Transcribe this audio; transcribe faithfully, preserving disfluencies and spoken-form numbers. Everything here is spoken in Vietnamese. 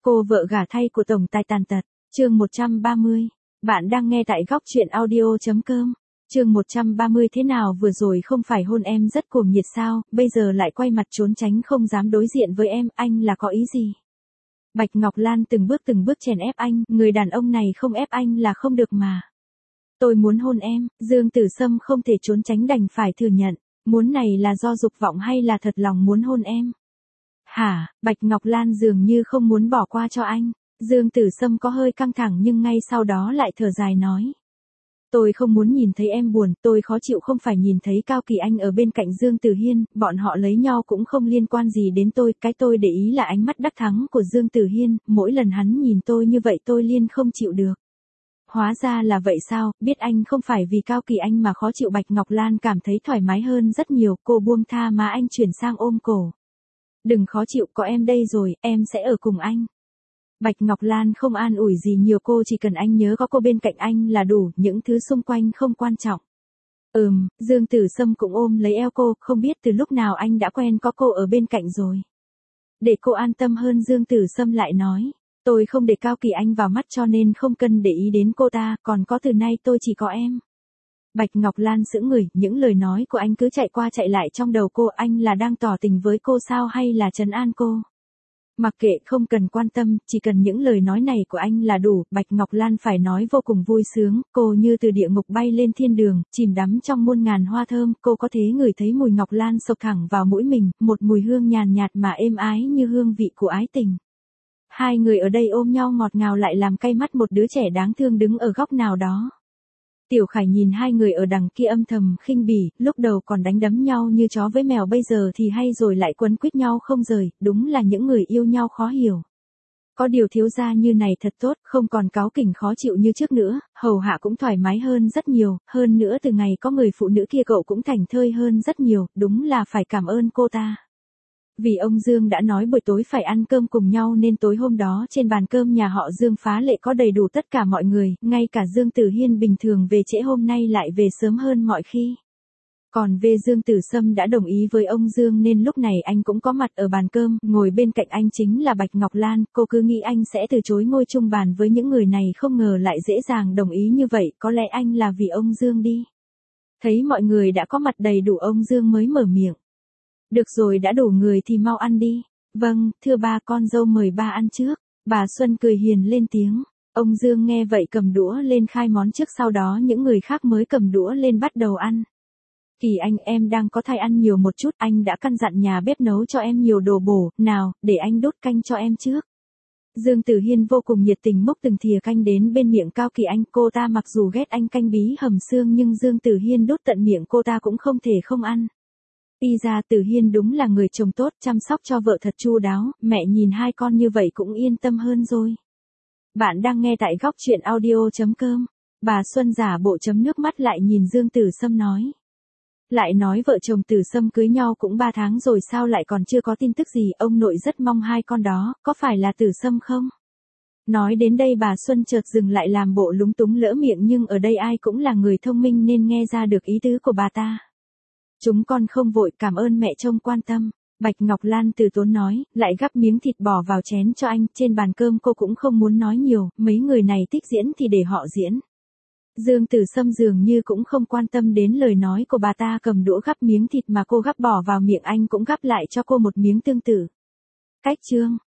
Cô vợ gả thay của tổng tài tàn tật, chương một trăm ba mươi. Bạn đang nghe tại góc truyện audio.com. Chương một trăm ba mươi thế nào vừa rồi không phải hôn em rất cuồng nhiệt sao, bây giờ lại quay mặt trốn tránh không dám đối diện với em, anh là có ý gì? Bạch Ngọc Lan từng bước từng bước chèn ép anh, người đàn ông này không ép anh là không được mà. Tôi muốn hôn em, Dương Tử Sâm không thể trốn tránh đành phải thừa nhận, muốn này là do dục vọng hay là thật lòng muốn hôn em? Hả, Bạch Ngọc Lan dường như không muốn bỏ qua cho anh. Dương Tử Sâm có hơi căng thẳng nhưng ngay sau đó lại thở dài nói. Tôi không muốn nhìn thấy em buồn, tôi khó chịu không phải nhìn thấy Cao Kỳ Anh ở bên cạnh Dương Tử Hiên, bọn họ lấy nhau cũng không liên quan gì đến tôi, cái tôi để ý là ánh mắt đắc thắng của Dương Tử Hiên, mỗi lần hắn nhìn tôi như vậy tôi liên không chịu được. Hóa ra là vậy sao, biết anh không phải vì Cao Kỳ Anh mà khó chịu. Bạch Ngọc Lan cảm thấy thoải mái hơn rất nhiều, cô buông tha má anh chuyển sang ôm cổ. Đừng khó chịu, có em đây rồi, em sẽ ở cùng anh. Bạch Ngọc Lan không an ủi gì nhiều, cô chỉ cần anh nhớ có cô bên cạnh anh là đủ, những thứ xung quanh không quan trọng. Ừm, Dương Tử Sâm cũng ôm lấy eo cô, không biết từ lúc nào anh đã quen có cô ở bên cạnh rồi. Để cô an tâm hơn, Dương Tử Sâm lại nói, tôi không để Cao Kỳ Anh vào mắt cho nên không cần để ý đến cô ta, còn có từ nay tôi chỉ có em. Bạch Ngọc Lan sững người, những lời nói của anh cứ chạy qua chạy lại trong đầu cô, anh là đang tỏ tình với cô sao hay là trấn an cô? Mặc kệ, không cần quan tâm, chỉ cần những lời nói này của anh là đủ. Bạch Ngọc Lan phải nói vô cùng vui sướng, cô như từ địa ngục bay lên thiên đường, chìm đắm trong muôn ngàn hoa thơm, cô có thể ngửi thấy mùi ngọc lan sộc thẳng vào mũi mình, một mùi hương nhàn nhạt mà êm ái như hương vị của ái tình. Hai người ở đây ôm nhau ngọt ngào lại làm cay mắt một đứa trẻ đáng thương đứng ở góc nào đó. Tiểu Khải nhìn hai người ở đằng kia âm thầm khinh bỉ, lúc đầu còn đánh đấm nhau như chó với mèo, bây giờ thì hay rồi lại quấn quýt nhau không rời, đúng là những người yêu nhau khó hiểu. Có điều thiếu gia như này thật tốt, không còn cáu kỉnh khó chịu như trước nữa, hầu hạ cũng thoải mái hơn rất nhiều, hơn nữa từ ngày có người phụ nữ kia cậu cũng thảnh thơi hơn rất nhiều, đúng là phải cảm ơn cô ta. Vì ông Dương đã nói buổi tối phải ăn cơm cùng nhau nên tối hôm đó trên bàn cơm nhà họ Dương phá lệ có đầy đủ tất cả mọi người, ngay cả Dương Tử Hiên bình thường về trễ hôm nay lại về sớm hơn mọi khi. Còn về Dương Tử Sâm đã đồng ý với ông Dương nên lúc này anh cũng có mặt ở bàn cơm, ngồi bên cạnh anh chính là Bạch Ngọc Lan, cô cứ nghĩ anh sẽ từ chối ngồi chung bàn với những người này, không ngờ lại dễ dàng đồng ý như vậy, có lẽ anh là vì ông Dương đi. Thấy mọi người đã có mặt đầy đủ ông Dương mới mở miệng. Được rồi, đã đủ người thì mau ăn đi. Vâng, thưa ba, con dâu mời ba ăn trước. Bà Xuân cười hiền lên tiếng. Ông Dương nghe vậy cầm đũa lên khai món trước, sau đó những người khác mới cầm đũa lên bắt đầu ăn. Kỳ Anh, em đang có thai, ăn nhiều một chút, anh đã căn dặn nhà bếp nấu cho em nhiều đồ bổ, nào, để anh đút canh cho em trước. Dương Tử Hiên vô cùng nhiệt tình múc từng thìa canh đến bên miệng Cao Kỳ Anh, cô ta mặc dù ghét anh canh bí hầm xương nhưng Dương Tử Hiên đút tận miệng cô ta cũng không thể không ăn. Y ra Tử Hiên đúng là người chồng tốt, chăm sóc cho vợ thật chu đáo, mẹ nhìn hai con như vậy cũng yên tâm hơn rồi. Bạn đang nghe tại góc truyện audio.com. Bà Xuân giả bộ chấm nước mắt lại nhìn Dương Tử Sâm nói. Lại nói vợ chồng Tử Sâm cưới nhau cũng ba tháng rồi sao lại còn chưa có tin tức gì, ông nội rất mong hai con đó, có phải là Tử Sâm không? Nói đến đây bà Xuân chợt dừng lại làm bộ lúng túng lỡ miệng, nhưng ở đây ai cũng là người thông minh nên nghe ra được ý tứ của bà ta. Chúng con không vội, cảm ơn mẹ trông quan tâm. Bạch Ngọc Lan từ tốn nói, lại gắp miếng thịt bỏ vào chén cho anh. Trên bàn cơm cô cũng không muốn nói nhiều, mấy người này thích diễn thì để họ diễn. Dương Tử Sâm dường như cũng không quan tâm đến lời nói của bà ta, cầm đũa gắp miếng thịt mà cô gắp bỏ vào miệng, anh cũng gắp lại cho cô một miếng tương tự. Cách chương,